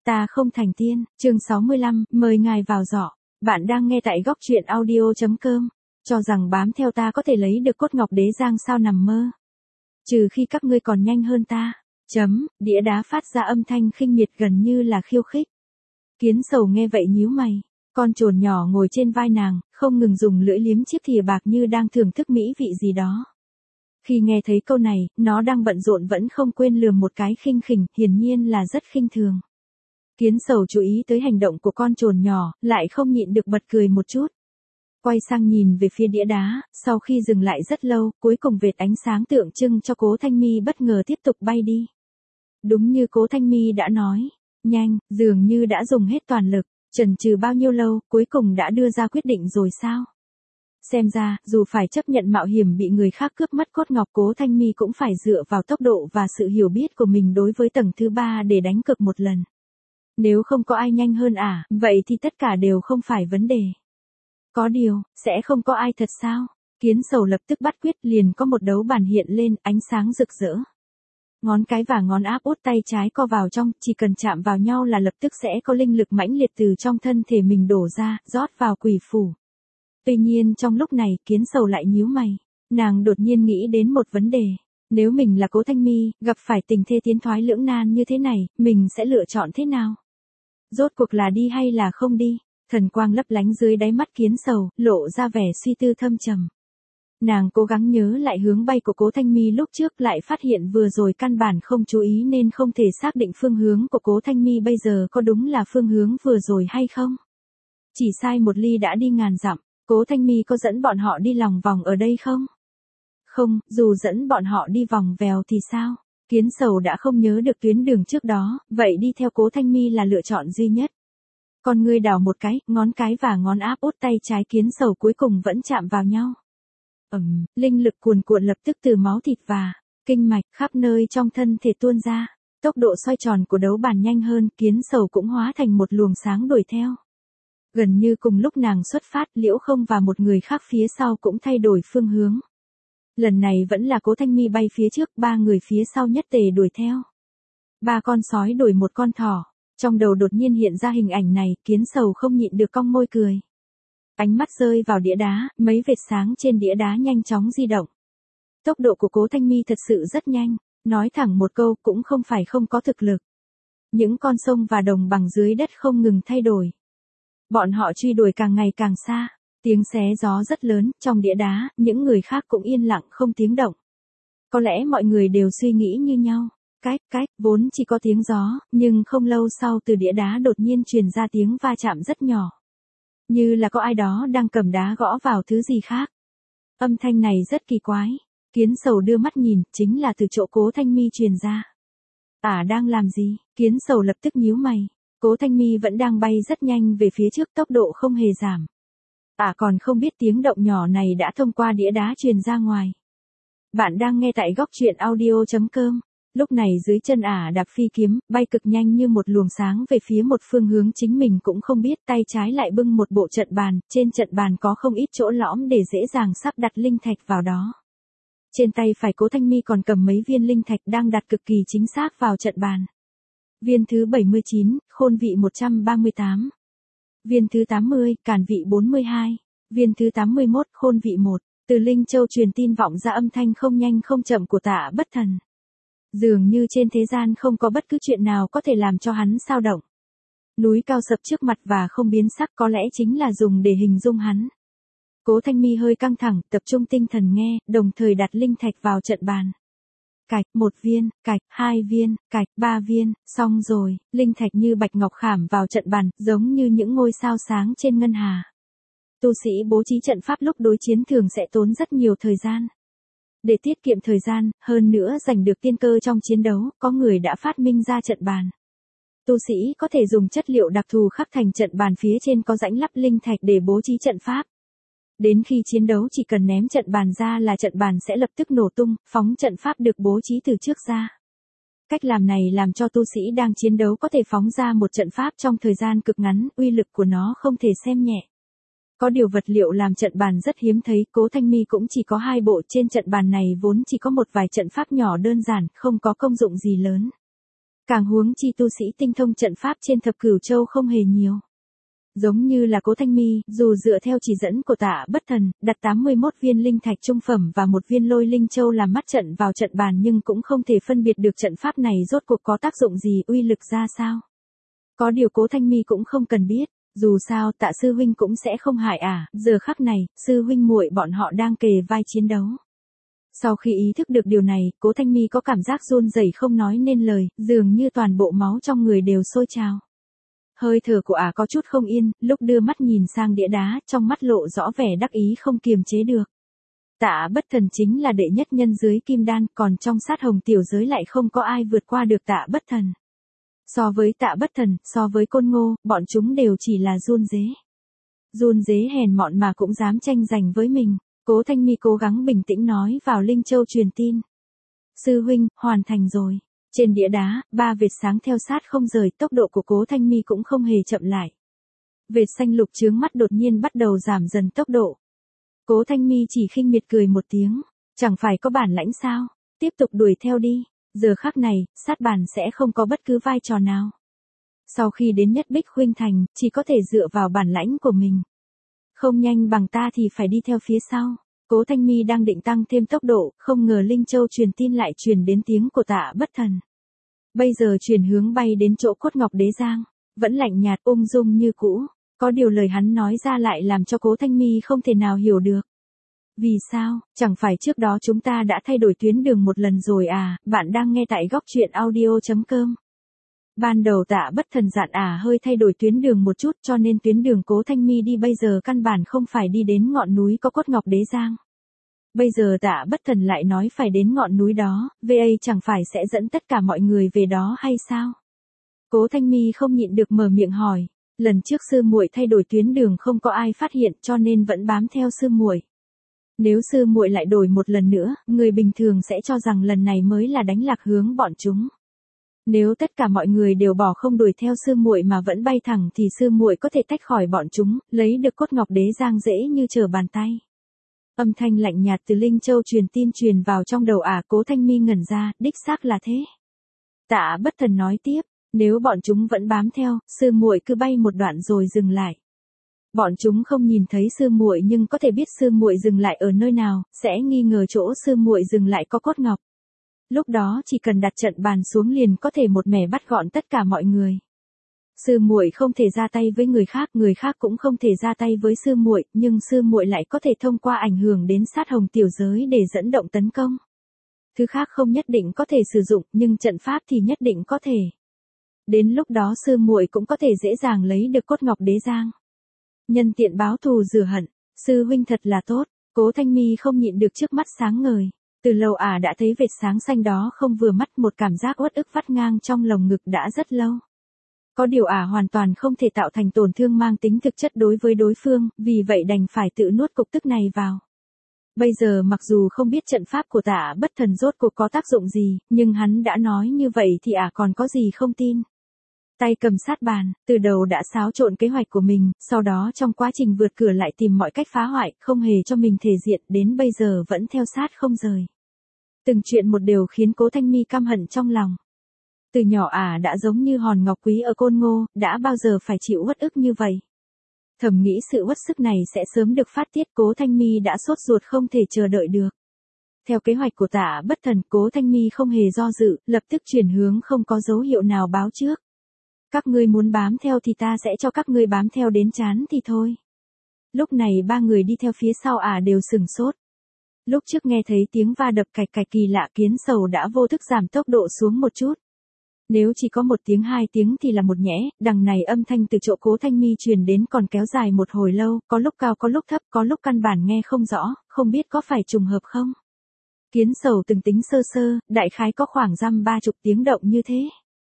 Ta không thành tiên, chương 65, mời ngài vào giỏ. Bạn đang nghe tại góc truyện audio.com. Cho rằng bám theo ta có thể lấy được cốt ngọc đế giang sao nằm mơ. Trừ khi các ngươi còn nhanh hơn ta. Đĩa đá phát ra âm thanh khinh miệt gần như là khiêu khích. Kiến sầu nghe vậy nhíu mày. Con chồn nhỏ ngồi trên vai nàng, không ngừng dùng lưỡi liếm chiếc thìa bạc như đang thưởng thức mỹ vị gì đó. Khi nghe thấy câu này, nó đang bận rộn vẫn không quên lườm một cái khinh khỉnh, hiển nhiên là rất khinh thường. Kiến sầu chú ý tới hành động của con chồn nhỏ, lại không nhịn được bật cười một chút. Quay sang nhìn về phía đĩa đá, sau khi dừng lại rất lâu, cuối cùng vệt ánh sáng tượng trưng cho Cố Thanh Mi bất ngờ tiếp tục bay đi. Đúng như Cố Thanh Mi đã nói, nhanh, dường như đã dùng hết toàn lực, chần chừ bao nhiêu lâu, cuối cùng đã đưa ra quyết định rồi sao? Xem ra, dù phải chấp nhận mạo hiểm bị người khác cướp mất cốt ngọc, Cố Thanh Mi cũng phải dựa vào tốc độ và sự hiểu biết của mình đối với tầng thứ 3 để đánh cược một lần. Nếu không có ai nhanh hơn vậy thì tất cả đều không phải vấn đề. Có điều, sẽ không có ai thật sao? Kiến sầu lập tức bắt quyết, liền có một đấu bản hiện lên, ánh sáng rực rỡ. Ngón cái và ngón áp út tay trái co vào trong, chỉ cần chạm vào nhau là lập tức sẽ có linh lực mãnh liệt từ trong thân thể mình đổ ra, rót vào quỷ phủ. Tuy nhiên trong lúc này, kiến sầu lại nhíu mày. Nàng đột nhiên nghĩ đến một vấn đề. Nếu mình là Cố Thanh Mi, gặp phải tình thế tiến thoái lưỡng nan như thế này, mình sẽ lựa chọn thế nào? Rốt cuộc là đi hay là không đi? Thần quang lấp lánh dưới đáy mắt kiến sầu, lộ ra vẻ suy tư thâm trầm. Nàng cố gắng nhớ lại hướng bay của Cố Thanh Mi lúc trước, lại phát hiện vừa rồi căn bản không chú ý nên không thể xác định phương hướng của Cố Thanh Mi bây giờ có đúng là phương hướng vừa rồi hay không. Chỉ sai một ly đã đi ngàn dặm, Cố Thanh Mi có dẫn bọn họ đi lòng vòng ở đây không? Không, dù dẫn bọn họ đi vòng vèo thì sao? Kiến sầu đã không nhớ được tuyến đường trước đó, vậy đi theo Cố Thanh Mi là lựa chọn duy nhất. Con ngươi đảo một cái, ngón cái và ngón áp út tay trái kiến sầu cuối cùng vẫn chạm vào nhau. Linh lực cuồn cuộn lập tức từ máu thịt và kinh mạch khắp nơi trong thân thể tuôn ra. Tốc độ xoay tròn của đấu bàn nhanh hơn, kiến sầu cũng hóa thành một luồng sáng đuổi theo. Gần như cùng lúc nàng xuất phát, Liễu Không và một người khác phía sau cũng thay đổi phương hướng. Lần này vẫn là Cố Thanh Mi bay phía trước, 3 người phía sau nhất tề đuổi theo. 3 con sói đuổi một con thỏ. Trong đầu đột nhiên hiện ra hình ảnh này, kiến sầu không nhịn được cong môi cười. Ánh mắt rơi vào đĩa đá, mấy vệt sáng trên đĩa đá nhanh chóng di động. Tốc độ của Cố Thanh Mi thật sự rất nhanh, nói thẳng một câu cũng không phải không có thực lực. Những con sông và đồng bằng dưới đất không ngừng thay đổi. Bọn họ truy đuổi càng ngày càng xa, tiếng xé gió rất lớn, trong đĩa đá, những người khác cũng yên lặng không tiếng động. Có lẽ mọi người đều suy nghĩ như nhau. Cách, vốn chỉ có tiếng gió, nhưng không lâu sau từ đĩa đá đột nhiên truyền ra tiếng va chạm rất nhỏ. Như là có ai đó đang cầm đá gõ vào thứ gì khác. Âm thanh này rất kỳ quái. Kiến sầu đưa mắt nhìn, chính là từ chỗ Cố Thanh Mi truyền ra. Đang làm gì? Kiến sầu lập tức nhíu mày. Cố Thanh Mi vẫn đang bay rất nhanh về phía trước, tốc độ không hề giảm. Còn không biết tiếng động nhỏ này đã thông qua đĩa đá truyền ra ngoài. Bạn đang nghe tại góc truyện audio.com. Lúc này dưới chân đạp phi kiếm, bay cực nhanh như một luồng sáng về phía một phương hướng chính mình cũng không biết, tay trái lại bưng một bộ trận bàn, trên trận bàn có không ít chỗ lõm để dễ dàng sắp đặt linh thạch vào đó. Trên tay phải Cố Thanh Mi còn cầm mấy viên linh thạch đang đặt cực kỳ chính xác vào trận bàn. Viên thứ 79, khôn vị 138. Viên thứ 80, càn vị 42. Viên thứ 81, khôn vị 1. Từ Linh Châu truyền tin vọng ra âm thanh không nhanh không chậm của Tạ Bất Thần. Dường như trên thế gian không có bất cứ chuyện nào có thể làm cho hắn xao động. Núi cao sập trước mặt và không biến sắc có lẽ chính là dùng để hình dung hắn. Cố Thanh Mi hơi căng thẳng, tập trung tinh thần nghe, đồng thời đặt linh thạch vào trận bàn. Cạch, 1 viên, cạch, 2 viên, cạch, 3 viên, xong rồi, linh thạch như bạch ngọc khảm vào trận bàn, giống như những ngôi sao sáng trên ngân hà. Tu sĩ bố trí trận pháp lúc đối chiến thường sẽ tốn rất nhiều thời gian. Để tiết kiệm thời gian, hơn nữa giành được tiên cơ trong chiến đấu, có người đã phát minh ra trận bàn. Tu sĩ có thể dùng chất liệu đặc thù khắc thành trận bàn, phía trên có rãnh lắp linh thạch để bố trí trận pháp. Đến khi chiến đấu chỉ cần ném trận bàn ra là trận bàn sẽ lập tức nổ tung, phóng trận pháp được bố trí từ trước ra. Cách làm này làm cho tu sĩ đang chiến đấu có thể phóng ra một trận pháp trong thời gian cực ngắn, uy lực của nó không thể xem nhẹ. Có điều vật liệu làm trận bàn rất hiếm thấy, Cố Thanh Mi cũng chỉ có 2 bộ, trên trận bàn này vốn chỉ có một vài trận pháp nhỏ đơn giản, không có công dụng gì lớn. Càng huống chi tu sĩ tinh thông trận pháp trên thập cửu châu không hề nhiều. Giống như là Cố Thanh Mi, dù dựa theo chỉ dẫn của Tạ Bất Thần, đặt 81 viên linh thạch trung phẩm và một viên lôi linh châu làm mắt trận vào trận bàn nhưng cũng không thể phân biệt được trận pháp này rốt cuộc có tác dụng gì, uy lực ra sao. Có điều Cố Thanh Mi cũng không cần biết, dù sao Tạ sư huynh cũng sẽ không hại giờ khắc này, sư huynh muội bọn họ đang kề vai chiến đấu. Sau khi ý thức được điều này, Cố Thanh Mi có cảm giác run rẩy không nói nên lời, dường như toàn bộ máu trong người đều sôi trào. Hơi thở của có chút không yên, lúc đưa mắt nhìn sang đĩa đá, trong mắt lộ rõ vẻ đắc ý không kiềm chế được. Tạ Bất Thần chính là đệ nhất nhân dưới kim đan, còn trong sát hồng tiểu giới lại không có ai vượt qua được Tạ Bất Thần. So với Tạ Bất Thần, so với Côn Ngô, bọn chúng đều chỉ là run dế. Run dế hèn mọn mà cũng dám tranh giành với mình. Cố Thanh Mi cố gắng bình tĩnh nói vào Linh Châu truyền tin. Sư huynh, hoàn thành rồi. Trên đĩa đá, 3 vệt sáng theo sát không rời, tốc độ của Cố Thanh Mi cũng không hề chậm lại. Vệt xanh lục chướng mắt đột nhiên bắt đầu giảm dần tốc độ. Cố Thanh Mi chỉ khinh miệt cười một tiếng, chẳng phải có bản lãnh sao, tiếp tục đuổi theo đi, giờ khắc này, sát bàn sẽ không có bất cứ vai trò nào. Sau khi đến Nhất Bích Khuynh Thành, chỉ có thể dựa vào bản lãnh của mình. Không nhanh bằng ta thì phải đi theo phía sau. Cố Thanh Mi đang định tăng thêm tốc độ, không ngờ Linh Châu truyền tin lại truyền đến tiếng của Tạ Bất Thần. Bây giờ chuyển hướng bay đến chỗ cốt ngọc đế giang, vẫn lạnh nhạt ung dung như cũ, có điều lời hắn nói ra lại làm cho Cố Thanh Mi không thể nào hiểu được. Vì sao, chẳng phải trước đó chúng ta đã thay đổi tuyến đường một lần rồi bạn đang nghe tại góc truyện audio.com. Ban đầu Tạ Bất Thần dặn hơi thay đổi tuyến đường một chút cho nên tuyến đường Cố Thanh Mi đi bây giờ căn bản không phải đi đến ngọn núi có cốt ngọc đế giang. Bây giờ Tạ Bất Thần lại nói phải đến ngọn núi đó, VA chẳng phải sẽ dẫn tất cả mọi người về đó hay sao? Cố Thanh Mi không nhịn được mở miệng hỏi, lần trước sư muội thay đổi tuyến đường không có ai phát hiện cho nên vẫn bám theo sư muội. Nếu sư muội lại đổi một lần nữa, người bình thường sẽ cho rằng lần này mới là đánh lạc hướng bọn chúng. Nếu tất cả mọi người đều bỏ không đuổi theo sư muội mà vẫn bay thẳng thì sư muội có thể tách khỏi bọn chúng, lấy được cốt ngọc đế giang dễ như trở bàn tay. Âm thanh lạnh nhạt từ Linh Châu truyền tin truyền vào trong đầu Cố Thanh Mi ngẩn ra, đích xác là thế. Tạ Bất Thần nói tiếp, nếu bọn chúng vẫn bám theo, sư muội cứ bay một đoạn rồi dừng lại. Bọn chúng không nhìn thấy sư muội nhưng có thể biết sư muội dừng lại ở nơi nào, sẽ nghi ngờ chỗ sư muội dừng lại có cốt ngọc. Lúc đó chỉ cần đặt trận bàn xuống liền có thể một mẻ bắt gọn tất cả mọi người. Sư muội không thể ra tay với người khác cũng không thể ra tay với sư muội, nhưng sư muội lại có thể thông qua ảnh hưởng đến sát hồng tiểu giới để dẫn động tấn công. Thứ khác không nhất định có thể sử dụng, nhưng trận pháp thì nhất định có thể. Đến lúc đó sư muội cũng có thể dễ dàng lấy được cốt ngọc đế giang. Nhân tiện báo thù rửa hận, sư huynh thật là tốt. Cố Thanh Mi không nhịn được trước mắt sáng ngời. Từ lâu đã thấy vệt sáng xanh đó không vừa mắt, một cảm giác uất ức vắt ngang trong lồng ngực đã rất lâu. Có điều hoàn toàn không thể tạo thành tổn thương mang tính thực chất đối với đối phương, vì vậy đành phải tự nuốt cục tức này vào. Bây giờ mặc dù không biết trận pháp của Tạ Bất Thần rốt cuộc có tác dụng gì, nhưng hắn đã nói như vậy thì còn có gì không tin. Tay cầm sát bàn, từ đầu đã xáo trộn kế hoạch của mình, sau đó trong quá trình vượt cửa lại tìm mọi cách phá hoại, không hề cho mình thể diện, đến bây giờ vẫn theo sát không rời. Từng chuyện một đều khiến Cố Thanh Mi căm hận trong lòng. Từ nhỏ đã giống như hòn ngọc quý ở Côn Ngô, đã bao giờ phải chịu uất ức như vậy. Thầm nghĩ sự uất sức này sẽ sớm được phát tiết, Cố Thanh Mi đã sốt ruột không thể chờ đợi được. Theo kế hoạch của Tạ Bất Thần, Cố Thanh Mi không hề do dự, lập tức chuyển hướng không có dấu hiệu nào báo trước. Các ngươi muốn bám theo thì ta sẽ cho các ngươi bám theo đến chán thì thôi. Lúc này 3 người đi theo phía sau đều sừng sốt. Lúc trước nghe thấy tiếng va đập cạch cạch kỳ lạ, Kiến Sầu đã vô thức giảm tốc độ xuống một chút. Nếu chỉ có 1 tiếng 2 tiếng thì là một nhẽ, đằng này âm thanh từ chỗ Cố Thanh Mi truyền đến còn kéo dài một hồi lâu, có lúc cao có lúc thấp, có lúc căn bản nghe không rõ, không biết có phải trùng hợp không. Kiến Sầu từng tính sơ sơ, đại khái có khoảng 30 tiếng động như thế.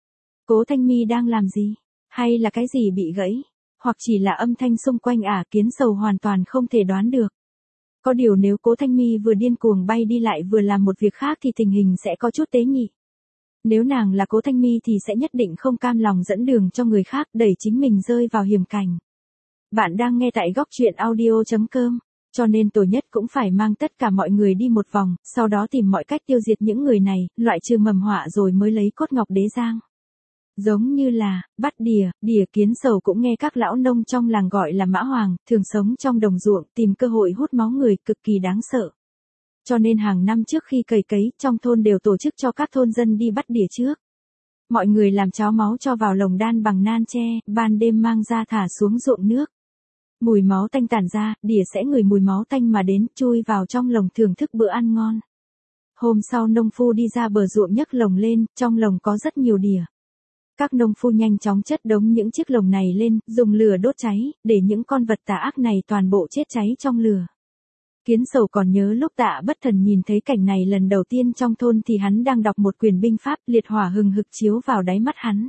Cố Thanh Mi đang làm gì? Hay là cái gì bị gãy? Hoặc chỉ là âm thanh xung quanh Kiến Sầu hoàn toàn không thể đoán được. Có điều nếu Cố Thanh Mi vừa điên cuồng bay đi lại vừa làm một việc khác thì tình hình sẽ có chút tế nhị. Nếu nàng là Cố Thanh Mi thì sẽ nhất định không cam lòng dẫn đường cho người khác, đẩy chính mình rơi vào hiểm cảnh. Bạn đang nghe tại góc truyện audio.com, cho nên tổ nhất cũng phải mang tất cả mọi người đi một vòng, sau đó tìm mọi cách tiêu diệt những người này, loại trừ mầm họa rồi mới lấy cốt ngọc đế giang. Giống như là, bắt đỉa, kiến sầu cũng nghe các lão nông trong làng gọi là mã hoàng, thường sống trong đồng ruộng, tìm cơ hội hút máu người, cực kỳ đáng sợ. Cho nên hàng năm trước khi cày cấy, trong thôn đều tổ chức cho các thôn dân đi bắt đỉa trước. Mọi người làm cháo máu cho vào lồng đan bằng nan tre, ban đêm mang ra thả xuống ruộng nước. Mùi máu tanh tản ra, đỉa sẽ ngửi mùi máu tanh mà đến, chui vào trong lồng thưởng thức bữa ăn ngon. Hôm sau nông phu đi ra bờ ruộng nhấc lồng lên, trong lồng có rất nhiều đỉa. Các nông phu nhanh chóng chất đống những chiếc lồng này lên, dùng lửa đốt cháy, để những con vật tà ác này toàn bộ chết cháy trong lửa. Kiến sầu còn nhớ lúc Tạ Bất Thần nhìn thấy cảnh này lần đầu tiên trong thôn thì hắn đang đọc một quyển binh pháp, liệt hỏa hừng hực chiếu vào đáy mắt hắn.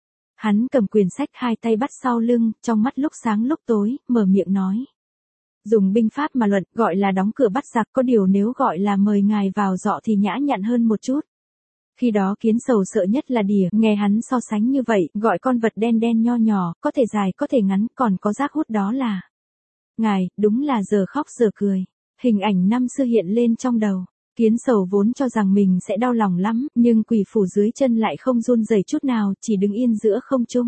Hắn cầm quyển sách hai tay bắt sau lưng, trong mắt lúc sáng lúc tối, mở miệng nói. Dùng binh pháp mà luận, gọi là đóng cửa bắt giặc, có điều nếu gọi là mời ngài vào dọ thì nhã nhặn hơn một chút. Khi đó kiến sầu sợ nhất là đỉa, nghe hắn so sánh như vậy, gọi con vật đen đen nho nhỏ, có thể dài có thể ngắn, còn có giác hút đó là. Ngài, đúng là giờ khóc giờ cười. Hình ảnh năm xưa hiện lên trong đầu. Kiến sầu vốn cho rằng mình sẽ đau lòng lắm, nhưng quỷ phủ dưới chân lại không run rẩy chút nào, chỉ đứng yên giữa không trung.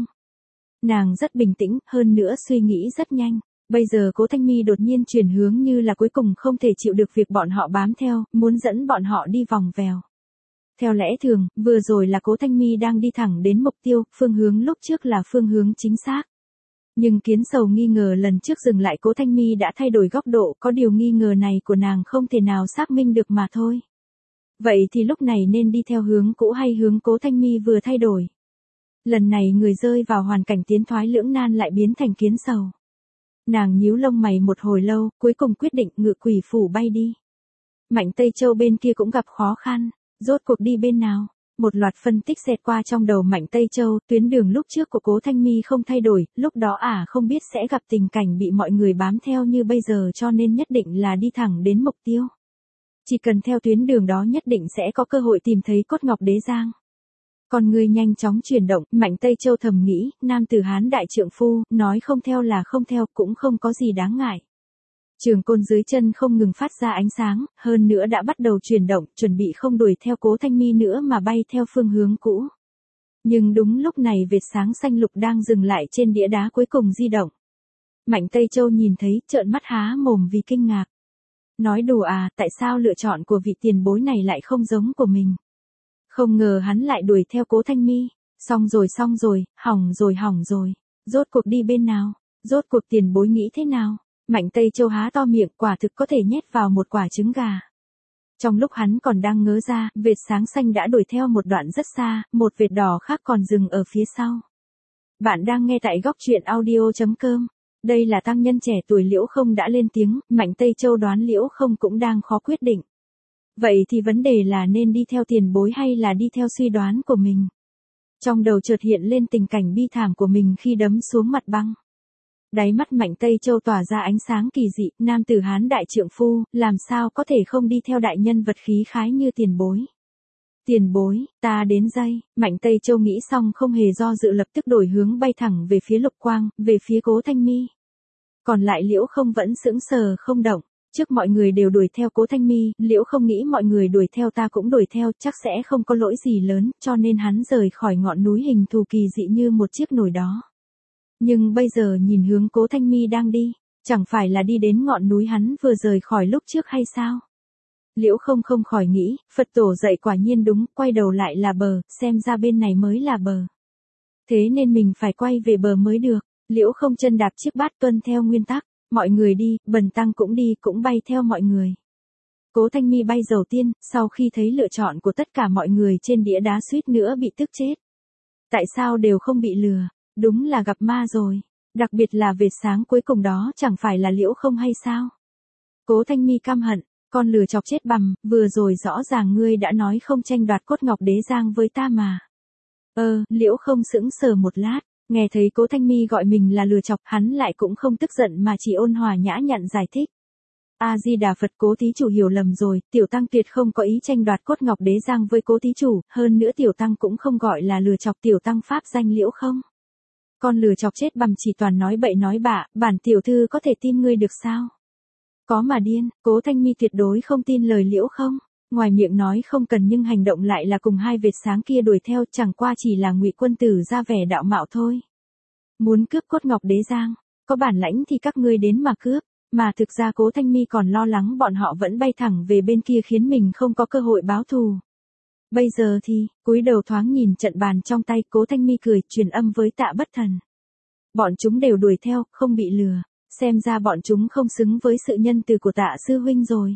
Nàng rất bình tĩnh, hơn nữa suy nghĩ rất nhanh. Bây giờ Cố Thanh Mi đột nhiên chuyển hướng như là cuối cùng không thể chịu được việc bọn họ bám theo, muốn dẫn bọn họ đi vòng vèo. Theo lẽ thường, vừa rồi là Cố Thanh Mi đang đi thẳng đến mục tiêu, phương hướng lúc trước là phương hướng chính xác. Nhưng kiến sầu nghi ngờ lần trước dừng lại Cố Thanh Mi đã thay đổi góc độ, có điều nghi ngờ này của nàng không thể nào xác minh được mà thôi. Vậy thì lúc này nên đi theo hướng cũ hay hướng Cố Thanh Mi vừa thay đổi? Lần này người rơi vào hoàn cảnh tiến thoái lưỡng nan lại biến thành kiến sầu. Nàng nhíu lông mày một hồi lâu, cuối cùng quyết định ngự quỷ phủ bay đi. Mạnh Tây Châu bên kia cũng gặp khó khăn, rốt cuộc đi bên nào? Một loạt phân tích xẹt qua trong đầu Mạnh Tây Châu, tuyến đường lúc trước của Cố Thanh Mi không thay đổi, lúc đó không biết sẽ gặp tình cảnh bị mọi người bám theo như bây giờ cho nên nhất định là đi thẳng đến mục tiêu. Chỉ cần theo tuyến đường đó nhất định sẽ có cơ hội tìm thấy cốt ngọc đế giang. Con người nhanh chóng chuyển động, Mạnh Tây Châu thầm nghĩ, nam tử Hán đại trượng phu, nói không theo là không theo, cũng không có gì đáng ngại. Trường côn dưới chân không ngừng phát ra ánh sáng, hơn nữa đã bắt đầu chuyển động, chuẩn bị không đuổi theo Cố Thanh Mi nữa mà bay theo phương hướng cũ. Nhưng đúng lúc này vệt sáng xanh lục đang dừng lại trên đĩa đá cuối cùng di động. Mạnh Tây Châu nhìn thấy, trợn mắt há mồm vì kinh ngạc. Nói đùa tại sao lựa chọn của vị tiền bối này lại không giống của mình? Không ngờ hắn lại đuổi theo Cố Thanh Mi. Xong rồi, hỏng rồi. Rốt cuộc đi bên nào? Rốt cuộc tiền bối nghĩ thế nào? Mạnh Tây Châu há to miệng, quả thực có thể nhét vào một quả trứng gà. Trong lúc hắn còn đang ngớ ra, vệt sáng xanh đã đuổi theo một đoạn rất xa, một vệt đỏ khác còn dừng ở phía sau. Bạn đang nghe tại góc truyện audio.com. Đây là tăng nhân trẻ tuổi Liễu Không đã lên tiếng, Mạnh Tây Châu đoán Liễu Không cũng đang khó quyết định. Vậy thì vấn đề là nên đi theo tiền bối hay là đi theo suy đoán của mình? Trong đầu chợt hiện lên tình cảnh bi thảm của mình khi đấm xuống mặt băng. Đáy mắt Mạnh Tây Châu tỏa ra ánh sáng kỳ dị, nam tử Hán đại trượng phu, làm sao có thể không đi theo đại nhân vật khí khái như tiền bối. Tiền bối, ta đến đây, Mạnh Tây Châu nghĩ xong không hề do dự lập tức đổi hướng bay thẳng về phía Lục Quang, về phía Cố Thanh Mi. Còn lại Liễu Không vẫn sững sờ không động, trước mọi người đều đuổi theo Cố Thanh Mi, Liễu Không nghĩ mọi người đuổi theo ta cũng đuổi theo, chắc sẽ không có lỗi gì lớn, cho nên hắn rời khỏi ngọn núi hình thù kỳ dị như một chiếc nồi đó. Nhưng bây giờ nhìn hướng Cố Thanh Mi đang đi, chẳng phải là đi đến ngọn núi hắn vừa rời khỏi lúc trước hay sao? Liễu Không không khỏi nghĩ, Phật tổ dạy quả nhiên đúng, quay đầu lại là bờ, xem ra bên này mới là bờ. Thế nên mình phải quay về bờ mới được. Liễu Không chân đạp chiếc bát tuân theo nguyên tắc, mọi người đi, Bần tăng cũng đi, cũng bay theo mọi người. Cố Thanh Mi bay đầu tiên, sau khi thấy lựa chọn của tất cả mọi người trên đĩa đá suýt nữa bị tức chết. Tại sao đều không bị lừa? Đúng là gặp ma rồi. Đặc biệt là vệt sáng cuối cùng đó chẳng phải là Liễu Không hay sao? Cố Thanh Mi căm hận, con lừa chọc chết bằm, vừa rồi rõ ràng ngươi đã nói không tranh đoạt cốt ngọc đế giang với ta mà. Liễu Không sững sờ một lát, nghe thấy Cố Thanh Mi gọi mình là lừa chọc, hắn lại cũng không tức giận mà chỉ ôn hòa nhã nhặn giải thích. A-di-đà Phật, Cố thí chủ hiểu lầm rồi, tiểu tăng tuyệt không có ý tranh đoạt cốt ngọc đế giang với Cố thí chủ, hơn nữa tiểu tăng cũng không gọi là lừa chọc, tiểu tăng pháp danh Liễu Không. Con lừa chọc chết bằm chỉ toàn nói bậy nói bạ, bản tiểu thư có thể tin ngươi được sao? Có mà điên, Cố Thanh Mi tuyệt đối không tin lời Liễu Không. Ngoài miệng nói không cần nhưng hành động lại là cùng hai vệt sáng kia đuổi theo, chẳng qua chỉ là Ngụy Quân Tử ra vẻ đạo mạo thôi. Muốn cướp cốt ngọc đế giang, có bản lãnh thì các ngươi đến mà cướp, mà thực ra Cố Thanh Mi còn lo lắng bọn họ vẫn bay thẳng về bên kia khiến mình không có cơ hội báo thù. Bây giờ thì, cúi đầu thoáng nhìn trận bàn trong tay, Cố Thanh Mi cười, truyền âm với Tạ Bất Thần. Bọn chúng đều đuổi theo, không bị lừa, xem ra bọn chúng không xứng với sự nhân từ của Tạ sư huynh rồi.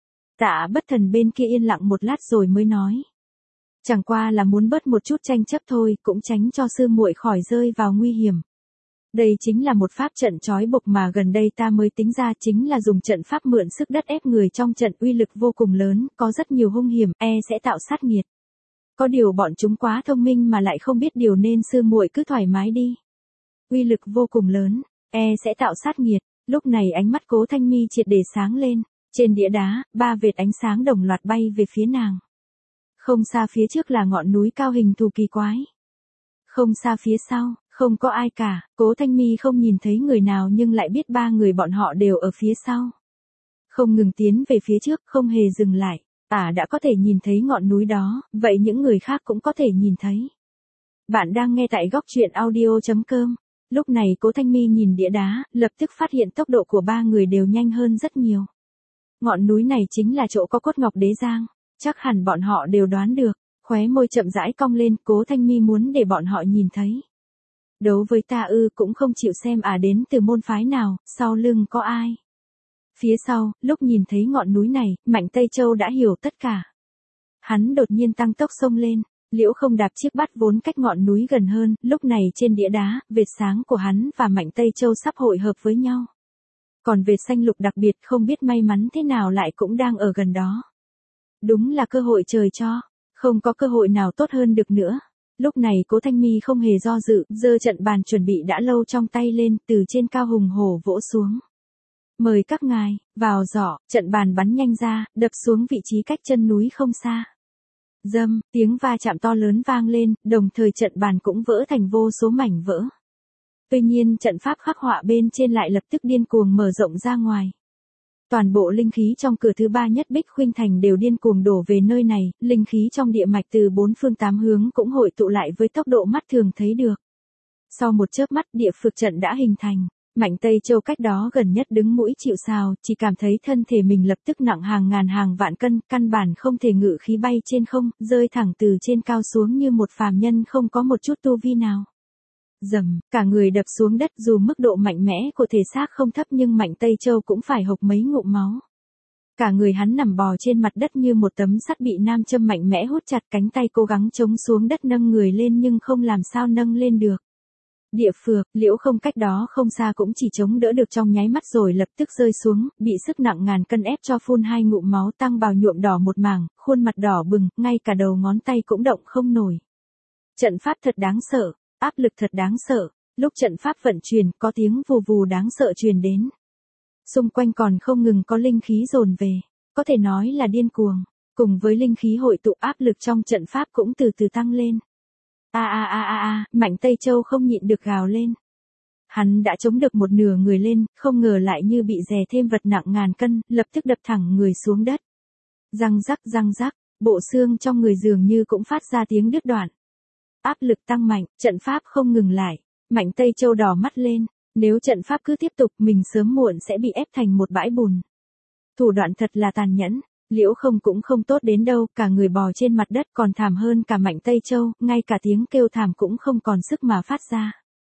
Tạ Bất Thần bên kia yên lặng một lát rồi mới nói. Chẳng qua là muốn bớt một chút tranh chấp thôi, cũng tránh cho sư muội khỏi rơi vào nguy hiểm. Đây chính là một pháp trận trói buộc mà gần đây ta mới tính ra, chính là dùng trận pháp mượn sức đất ép người trong trận, uy lực vô cùng lớn, có rất nhiều hung hiểm, sẽ tạo sát nghiệt. Có điều bọn chúng quá thông minh mà lại không biết điều nên sư muội cứ thoải mái đi. Uy lực vô cùng lớn, sẽ tạo sát nghiệt. Lúc này ánh mắt Cố Thanh Mi triệt để sáng lên, trên đĩa đá, 3 vệt ánh sáng đồng loạt bay về phía nàng. Không xa phía trước là ngọn núi cao hình thù kỳ quái. Không xa phía sau, không có ai cả, Cố Thanh Mi không nhìn thấy người nào nhưng lại biết 3 người bọn họ đều ở phía sau. Không ngừng tiến về phía trước, không hề dừng lại, đã có thể nhìn thấy ngọn núi đó, vậy những người khác cũng có thể nhìn thấy. Bạn đang nghe tại góc truyện audio.com. Lúc này Cố Thanh Mi nhìn đĩa đá, lập tức phát hiện tốc độ của 3 người đều nhanh hơn rất nhiều. Ngọn núi này chính là chỗ có cốt ngọc đế giang, chắc hẳn bọn họ đều đoán được, khóe môi chậm rãi cong lên, Cố Thanh Mi muốn để bọn họ nhìn thấy. Đấu với ta ư, cũng không chịu xem đến từ môn phái nào, sau lưng có ai. Phía sau, lúc nhìn thấy ngọn núi này, Mạnh Tây Châu đã hiểu tất cả. Hắn đột nhiên tăng tốc xông lên, Liễu Không đạp chiếc bát vốn cách ngọn núi gần hơn, lúc này trên đĩa đá, vệt sáng của hắn và Mạnh Tây Châu sắp hội hợp với nhau. Còn vệt xanh lục đặc biệt không biết may mắn thế nào lại cũng đang ở gần đó. Đúng là cơ hội trời cho, không có cơ hội nào tốt hơn được nữa. Lúc này Cố Thanh Mi không hề do dự, giơ trận bàn chuẩn bị đã lâu trong tay lên, từ trên cao hùng hổ vỗ xuống. Mời các ngài, vào giỏ, trận bàn bắn nhanh ra, đập xuống vị trí cách chân núi không xa. Dâm, tiếng va chạm to lớn vang lên, đồng thời trận bàn cũng vỡ thành vô số mảnh vỡ. Tuy nhiên trận pháp khắc họa bên trên lại lập tức điên cuồng mở rộng ra ngoài. Toàn bộ linh khí trong cửa thứ 3 nhất Bích Khuynh Thành đều điên cuồng đổ về nơi này, linh khí trong địa mạch từ 4 phương 8 hướng cũng hội tụ lại với tốc độ mắt thường thấy được. Sau một chớp mắt địa phược trận đã hình thành, Mạnh Tây Châu cách đó gần nhất đứng mũi chịu sào, chỉ cảm thấy thân thể mình lập tức nặng hàng ngàn hàng vạn cân, căn bản không thể ngự khí bay trên không, rơi thẳng từ trên cao xuống như một phàm nhân không có một chút tu vi nào. Dầm, cả người đập xuống đất, dù mức độ mạnh mẽ của thể xác không thấp nhưng Mạnh Tây Châu cũng phải hộc mấy ngụm máu. Cả người hắn nằm bò trên mặt đất như một tấm sắt bị nam châm mạnh mẽ hút chặt, cánh tay cố gắng chống xuống đất nâng người lên nhưng không làm sao nâng lên được. Địa phược, Liễu Không cách đó không xa cũng chỉ chống đỡ được trong nháy mắt rồi lập tức rơi xuống, bị sức nặng ngàn cân ép cho phun 2 ngụm máu tăng bào nhuộm đỏ một mảng, khuôn mặt đỏ bừng, ngay cả đầu ngón tay cũng động không nổi. Trận pháp thật đáng sợ, áp lực thật đáng sợ, lúc trận pháp vận chuyển có tiếng vù vù đáng sợ truyền đến. Xung quanh còn không ngừng có linh khí dồn về, có thể nói là điên cuồng, cùng với linh khí hội tụ áp lực trong trận pháp cũng từ từ tăng lên. Mạnh Tây Châu không nhịn được gào lên. Hắn đã chống được một nửa người lên, không ngờ lại như bị đè thêm vật nặng ngàn cân, lập tức đập thẳng người xuống đất. Răng rắc, bộ xương trong người dường như cũng phát ra tiếng đứt đoạn. Áp lực tăng mạnh, trận pháp không ngừng lại, Mạnh Tây Châu đỏ mắt lên, nếu trận pháp cứ tiếp tục mình sớm muộn sẽ bị ép thành một bãi bùn. Thủ đoạn thật là tàn nhẫn. Liễu Không cũng không tốt đến đâu, cả người bò trên mặt đất còn thảm hơn cả Mạnh Tây Châu, ngay cả tiếng kêu thảm cũng không còn sức mà phát ra.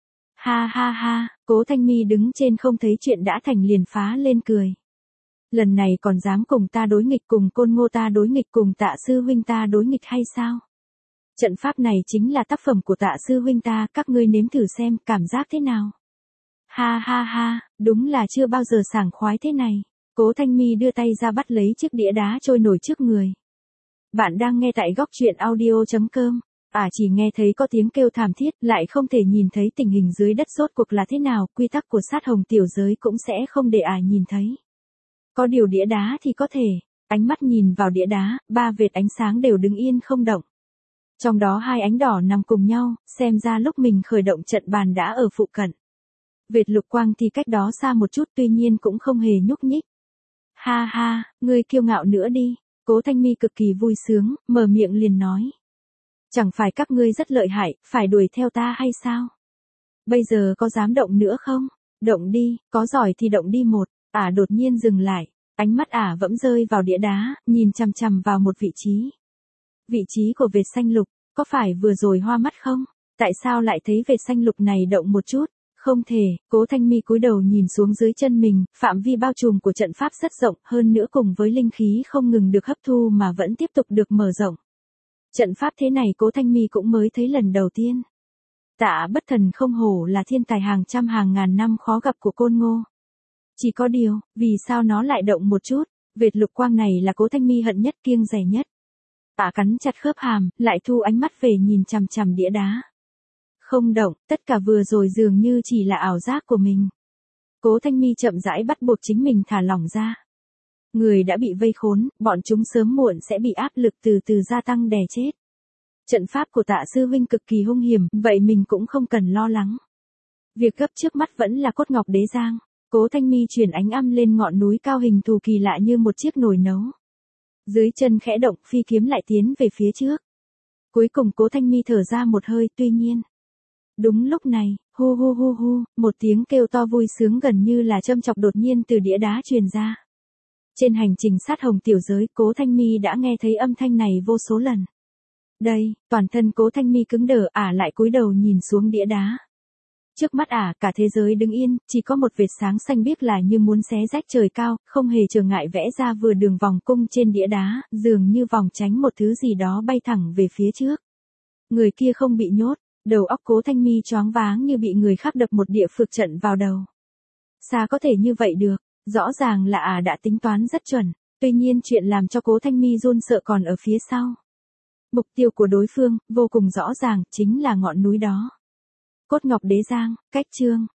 Ha, Cố Thanh Mi đứng trên không thấy chuyện đã thành liền phá lên cười. Lần này còn dám cùng ta đối nghịch, cùng Côn Ngô ta đối nghịch, cùng Tạ sư huynh ta đối nghịch hay sao? Trận pháp này chính là tác phẩm của Tạ sư huynh ta, các ngươi nếm thử xem cảm giác thế nào. Ha, đúng là chưa bao giờ sảng khoái thế này. Cố Thanh Mi đưa tay ra bắt lấy chiếc đĩa đá trôi nổi trước người. Bạn đang nghe tại góc truyện audio.com. Chỉ nghe thấy có tiếng kêu thảm thiết, lại không thể nhìn thấy tình hình dưới đất rốt cuộc là thế nào, quy tắc của sát hồng tiểu giới cũng sẽ không để nhìn thấy. Có điều đĩa đá thì có thể, ánh mắt nhìn vào đĩa đá, 3 vệt ánh sáng đều đứng yên không động. Trong đó 2 ánh đỏ nằm cùng nhau, xem ra lúc mình khởi động trận bàn đã ở phụ cận. Vệt lục quang thì cách đó xa một chút, tuy nhiên cũng không hề nhúc nhích. Ha, ngươi kiêu ngạo nữa đi. Cố Thanh Mi cực kỳ vui sướng, mở miệng liền nói. Chẳng phải các ngươi rất lợi hại, phải đuổi theo ta hay sao? Bây giờ có dám động nữa không? Động đi, có giỏi thì động đi một. Ả đột nhiên dừng lại, ánh mắt Ả vẫn rơi vào đĩa đá, nhìn chằm chằm vào một vị trí. Vị trí của vệt xanh lục, có phải vừa rồi hoa mắt không? Tại sao lại thấy vệt xanh lục này động một chút? Không thể, Cố Thanh Mi cúi đầu nhìn xuống dưới chân mình, phạm vi bao trùm của trận pháp rất rộng, hơn nữa cùng với linh khí không ngừng được hấp thu mà vẫn tiếp tục được mở rộng. Trận pháp thế này Cố Thanh Mi cũng mới thấy lần đầu tiên. Tạ Bất Thần không hổ là thiên tài hàng trăm hàng ngàn năm khó gặp của Côn Ngô. Chỉ có điều, vì sao nó lại động một chút? Vệt lục quang này là Cố Thanh Mi hận nhất, kiêng dè nhất. Tạ cắn chặt khớp hàm, lại thu ánh mắt về nhìn chằm chằm đĩa đá. Không động, tất cả vừa rồi dường như chỉ là ảo giác của mình. Cố Thanh Mi chậm rãi bắt buộc chính mình thả lỏng ra. Người đã bị vây khốn, bọn chúng sớm muộn sẽ bị áp lực từ từ gia tăng đè chết. Trận pháp của Tạ sư huynh cực kỳ hung hiểm, vậy mình cũng không cần lo lắng. Việc gấp trước mắt vẫn là cốt ngọc đế giang. Cố Thanh Mi truyền ánh âm lên ngọn núi cao hình thù kỳ lạ như một chiếc nồi nấu. Dưới chân khẽ động, phi kiếm lại tiến về phía trước. Cuối cùng Cố Thanh Mi thở ra một hơi, tuy nhiên. Đúng lúc này, hu hu hu hu, một tiếng kêu to vui sướng gần như là châm chọc đột nhiên từ đĩa đá truyền ra. Trên hành trình sát hồng tiểu giới, Cố Thanh Mi đã nghe thấy âm thanh này vô số lần. Đây, toàn thân Cố Thanh Mi cứng đờ, Ả lại cúi đầu nhìn xuống đĩa đá. Trước mắt Ả, cả thế giới đứng yên, chỉ có một vệt sáng xanh biếc là như muốn xé rách trời cao, không hề trở ngại vẽ ra vừa đường vòng cung trên đĩa đá, dường như vòng tránh một thứ gì đó bay thẳng về phía trước. Người kia không bị nhốt, đầu óc Cố Thanh Mi choáng váng như bị người khác đập một địa phược trận vào đầu. Sao có thể như vậy được, rõ ràng là Ả đã tính toán rất chuẩn, tuy nhiên chuyện làm cho Cố Thanh Mi run sợ còn ở phía sau. Mục tiêu của đối phương, vô cùng rõ ràng, chính là ngọn núi đó. Cốt ngọc đế giang, cách chương.